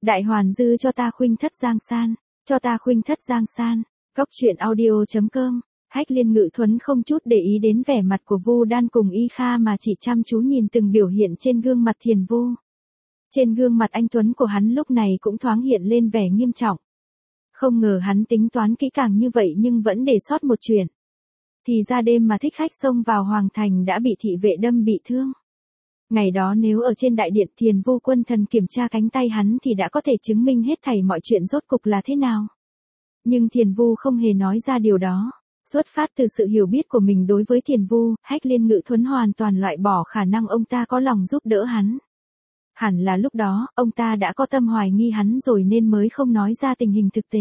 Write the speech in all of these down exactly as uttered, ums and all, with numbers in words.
Đại hoàn dư cho ta khuynh thất giang san, cho ta khuynh thất giang san. Góc truyện audio chấm com. Hách Liên Ngự Thuấn không chút để ý đến vẻ mặt của Vu Đan cùng Y Kha mà chỉ chăm chú nhìn từng biểu hiện trên gương mặt Thiền Vu. Trên gương mặt anh Tuấn của hắn lúc này cũng thoáng hiện lên vẻ nghiêm trọng. Không ngờ hắn tính toán kỹ càng như vậy nhưng vẫn để sót một chuyện. Thì ra đêm mà thích khách xông vào Hoàng Thành đã bị thị vệ đâm bị thương. Ngày đó nếu ở trên đại điện Thiền Vu Quân Thần kiểm tra cánh tay hắn thì đã có thể chứng minh hết thảy mọi chuyện rốt cục là thế nào. Nhưng Thiền Vu không hề nói ra điều đó. Xuất phát từ sự hiểu biết của mình đối với Thiền Vu, Hách Liên Ngự Thuấn hoàn toàn loại bỏ khả năng ông ta có lòng giúp đỡ hắn. Hẳn là lúc đó, ông ta đã có tâm hoài nghi hắn rồi nên mới không nói ra tình hình thực tế.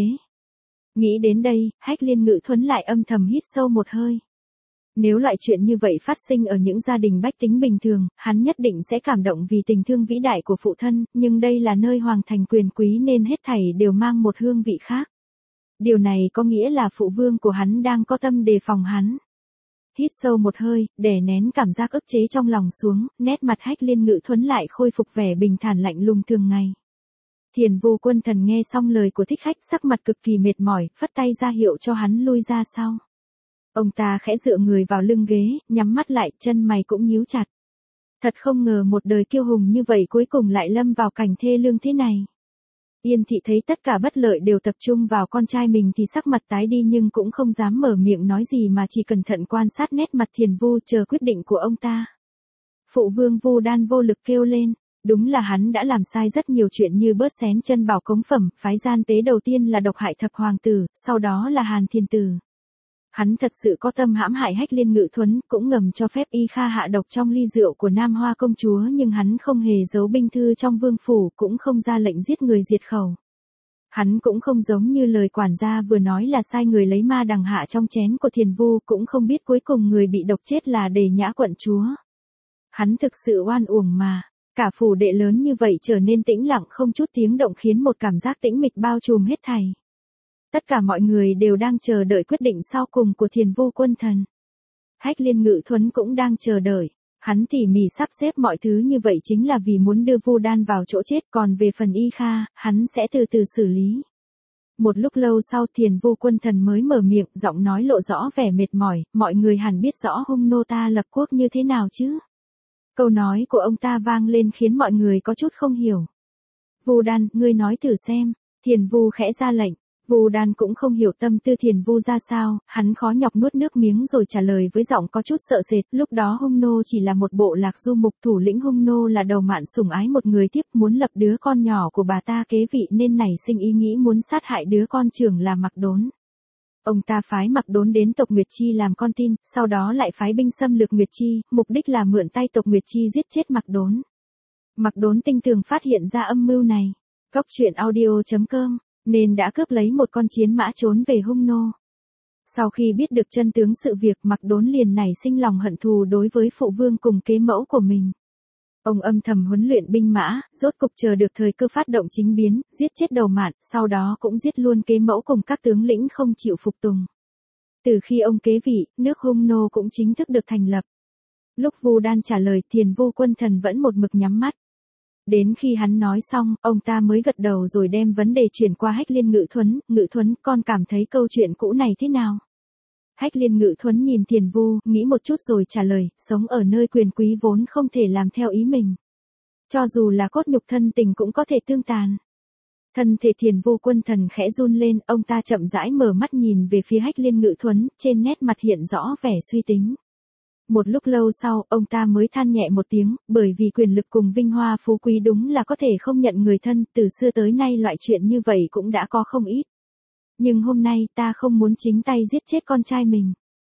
Nghĩ đến đây, Hách Liên Ngự Thuấn lại âm thầm hít sâu một hơi. Nếu loại chuyện như vậy phát sinh ở những gia đình bách tính bình thường, hắn nhất định sẽ cảm động vì tình thương vĩ đại của phụ thân, nhưng đây là nơi Hoàng Thành quyền quý nên hết thảy đều mang một hương vị khác. Điều này có nghĩa là phụ vương của hắn đang có tâm đề phòng hắn. Hít sâu một hơi, đè nén cảm giác ức chế trong lòng xuống, nét mặt Hách Liên Ngự Thuấn lại khôi phục vẻ bình thản lạnh lùng thường ngày. Thiền Vu Quân Thần nghe xong lời của thích khách sắc mặt cực kỳ mệt mỏi, phất tay ra hiệu cho hắn lui ra sau. Ông ta khẽ dựa người vào lưng ghế, nhắm mắt lại, chân mày cũng nhíu chặt. Thật không ngờ một đời kiêu hùng như vậy cuối cùng lại lâm vào cảnh thê lương thế này. Yên Thị thấy tất cả bất lợi đều tập trung vào con trai mình thì sắc mặt tái đi nhưng cũng không dám mở miệng nói gì mà chỉ cẩn thận quan sát nét mặt Thiền Vu chờ quyết định của ông ta. Phụ vương Vu Đan vô lực kêu lên, đúng là hắn đã làm sai rất nhiều chuyện như bớt xén chân bảo cống phẩm, phái gian tế đầu tiên là độc hại thập hoàng tử, sau đó là Hàn Thiên Tử. Hắn thật sự có tâm hãm hại Hách Liên Ngự Thuấn, cũng ngầm cho phép Y Kha hạ độc trong ly rượu của Nam Hoa công chúa nhưng hắn không hề giấu binh thư trong vương phủ, cũng không ra lệnh giết người diệt khẩu. Hắn cũng không giống như lời quản gia vừa nói là sai người lấy ma đằng hạ trong chén của Thiền Vu, cũng không biết cuối cùng người bị độc chết là Đề Nhã quận chúa. Hắn thực sự oan uổng mà, cả phủ đệ lớn như vậy trở nên tĩnh lặng không chút tiếng động khiến một cảm giác tĩnh mịch bao trùm hết thảy. Tất cả mọi người đều đang chờ đợi quyết định sau cùng của Thiền Vu Quân Thần. Hách Liên Ngự Thuấn cũng đang chờ đợi. Hắn tỉ mỉ sắp xếp mọi thứ như vậy chính là vì muốn đưa Vu Đan vào chỗ chết, còn về phần Y Kha, hắn sẽ từ từ xử lý. Một lúc lâu sau Thiền Vu Quân Thần mới mở miệng, giọng nói lộ rõ vẻ mệt mỏi, mọi người hẳn biết rõ hung nô ta lập quốc như thế nào chứ. Câu nói của ông ta vang lên khiến mọi người có chút không hiểu. Vu Đan, ngươi nói thử xem. Thiền Vu khẽ ra lệnh. Vu Đan cũng không hiểu tâm tư Thiền Vu ra sao, hắn khó nhọc nuốt nước miếng rồi trả lời với giọng có chút sợ sệt, lúc đó Hung Nô chỉ là một bộ lạc du mục, thủ lĩnh Hung Nô là đầu mạn sủng ái một người tiếp, muốn lập đứa con nhỏ của bà ta kế vị nên nảy sinh ý nghĩ muốn sát hại đứa con trưởng là Mặc Đốn. Ông ta phái Mặc Đốn đến tộc Nguyệt Chi làm con tin, sau đó lại phái binh xâm lược Nguyệt Chi, mục đích là mượn tay tộc Nguyệt Chi giết chết Mặc Đốn. Mặc Đốn tinh tường phát hiện ra âm mưu này. Góc truyện audio chấm com. Nên đã cướp lấy một con chiến mã trốn về Hung Nô. Sau khi biết được chân tướng sự việc, Mặc Đốn liền nảy sinh lòng hận thù đối với phụ vương cùng kế mẫu của mình. Ông âm thầm huấn luyện binh mã, rốt cục chờ được thời cơ phát động chính biến, giết chết Đầu Mạn, sau đó cũng giết luôn kế mẫu cùng các tướng lĩnh không chịu phục tùng. Từ khi ông kế vị, nước Hung Nô cũng chính thức được thành lập. Lúc Vu Đan trả lời, Thiền Vu Quân Thần vẫn một mực nhắm mắt. Đến khi hắn nói xong, ông ta mới gật đầu rồi đem vấn đề chuyển qua Hách Liên Ngự Thuấn. Ngự Thuấn, con cảm thấy câu chuyện cũ này thế nào? Hách Liên Ngự Thuấn nhìn Thiền Vu, nghĩ một chút rồi trả lời, sống ở nơi quyền quý vốn không thể làm theo ý mình. Cho dù là cốt nhục thân tình cũng có thể tương tàn. Thân thể Thiền Vu Quân Thần khẽ run lên, ông ta chậm rãi mở mắt nhìn về phía Hách Liên Ngự Thuấn, trên nét mặt hiện rõ vẻ suy tính. Một lúc lâu sau, ông ta mới than nhẹ một tiếng, bởi vì quyền lực cùng vinh hoa phú quý đúng là có thể không nhận người thân, từ xưa tới nay loại chuyện như vậy cũng đã có không ít. Nhưng hôm nay ta không muốn chính tay giết chết con trai mình.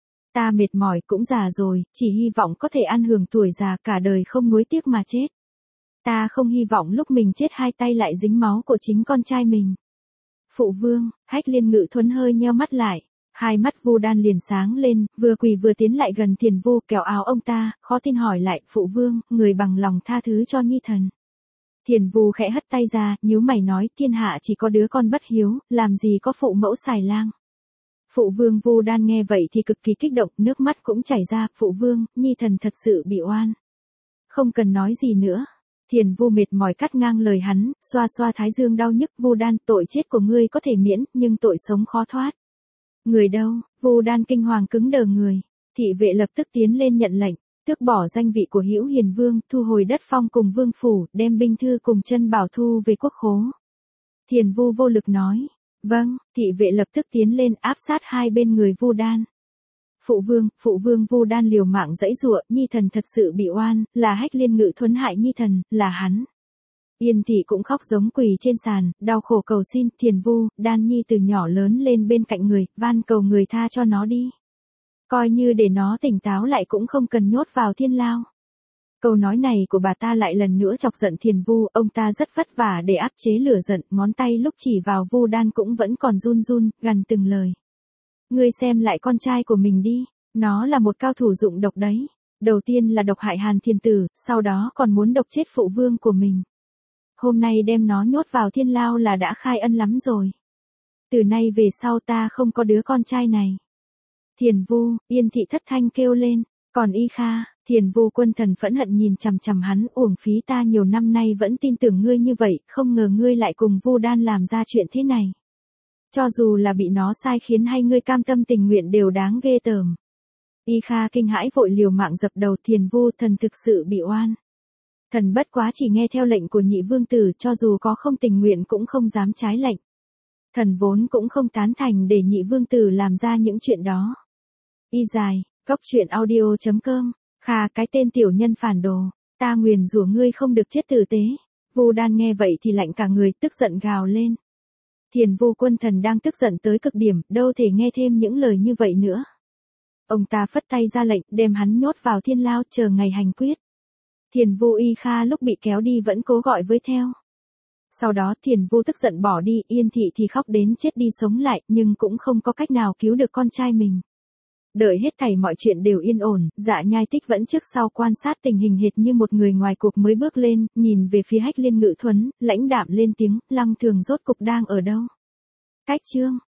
Ta mệt mỏi cũng già rồi, chỉ hy vọng có thể ăn hưởng tuổi già cả đời không nuối tiếc mà chết. Ta không hy vọng lúc mình chết hai tay lại dính máu của chính con trai mình. Phụ vương, Hách Liên Ngự Thuấn hơi nheo mắt lại. Hai mắt Vu Đan liền sáng lên, vừa quỳ vừa tiến lại gần Thiền Vu, kéo áo ông ta, khó tin hỏi lại, phụ vương, người bằng lòng tha thứ cho nhi thần. Thiền Vu khẽ hất tay ra, nhíu mày nói, thiên hạ chỉ có đứa con bất hiếu, làm gì có phụ mẫu xài lang. Phụ vương Vu Đan nghe vậy thì cực kỳ kích động, nước mắt cũng chảy ra, phụ vương, nhi thần thật sự bị oan. Không cần nói gì nữa. Thiền Vu mệt mỏi cắt ngang lời hắn, xoa xoa thái dương đau nhức. Vu Đan, tội chết của ngươi có thể miễn, nhưng tội sống khó thoát. Người đâu? Vu Đan kinh hoàng cứng đờ người. Thị vệ lập tức tiến lên nhận lệnh, tước bỏ danh vị của Hữu Hiền Vương, thu hồi đất phong cùng vương phủ, đem binh thư cùng chân bảo thu về quốc khố. Thiền Vu vô lực nói, vâng. Thị vệ lập tức tiến lên áp sát hai bên người Vu Đan. Phụ vương, phụ vương. Vu Đan liều mạng giãy giụa, nhi thần thật sự bị oan, là Hách Liên Ngự Thuấn hại nhi thần, là hắn. Yên thị cũng khóc giống quỳ trên sàn, đau khổ cầu xin. Thiền Vu, Đan nhi từ nhỏ lớn lên bên cạnh người, van cầu người tha cho nó đi. Coi như để nó tỉnh táo lại cũng không cần nhốt vào thiên lao. Câu nói này của bà ta lại lần nữa chọc giận Thiền Vu, ông ta rất vất vả để áp chế lửa giận, ngón tay lúc chỉ vào Vu Đan cũng vẫn còn run run, gằn từng lời. Ngươi xem lại con trai của mình đi, nó là một cao thủ dụng độc đấy. Đầu tiên là độc hại Hàn Thiên Tử, sau đó còn muốn độc chết phụ vương của mình. Hôm nay đem nó nhốt vào thiên lao là đã khai ân lắm rồi. Từ nay về sau ta không có đứa con trai này. Thiền Vu, Yên thị thất thanh kêu lên, còn Y Kha. Thiền Vu Quân thần phẫn hận nhìn chằm chằm hắn, uổng phí ta nhiều năm nay vẫn tin tưởng ngươi như vậy, không ngờ ngươi lại cùng Vu Đan làm ra chuyện thế này. Cho dù là bị nó sai khiến hay ngươi cam tâm tình nguyện đều đáng ghê tởm. Y Kha kinh hãi vội liều mạng dập đầu. Thiền Vu, thần thực sự bị oan. Thần bất quá chỉ nghe theo lệnh của nhị vương tử, cho dù có không tình nguyện cũng không dám trái lệnh. Thần vốn cũng không tán thành để nhị vương tử làm ra những chuyện đó. Y dài, góc truyện audio chấm com. Kha, cái tên tiểu nhân phản đồ, ta nguyền rủa ngươi không được chết tử tế. Vu Đan nghe vậy thì lạnh cả người, tức giận gào lên. Thiền Vu Quân thần đang tức giận tới cực điểm, đâu thể nghe thêm những lời như vậy nữa. Ông ta phất tay ra lệnh, đem hắn nhốt vào thiên lao, chờ ngày hành quyết. Thiền Vu Y Kha lúc bị kéo đi vẫn cố gọi với theo. Sau đó Thiền Vu tức giận bỏ đi, Yên thị thì khóc đến chết đi sống lại, nhưng cũng không có cách nào cứu được con trai mình. Đợi hết thảy mọi chuyện đều yên ổn, Dạ Nhai Tích vẫn trước sau quan sát tình hình hệt như một người ngoài cuộc mới bước lên, nhìn về phía Hách Liên Ngự Thuấn, lãnh đạm lên tiếng, Lăng Thường rốt cục đang ở đâu? Cách chương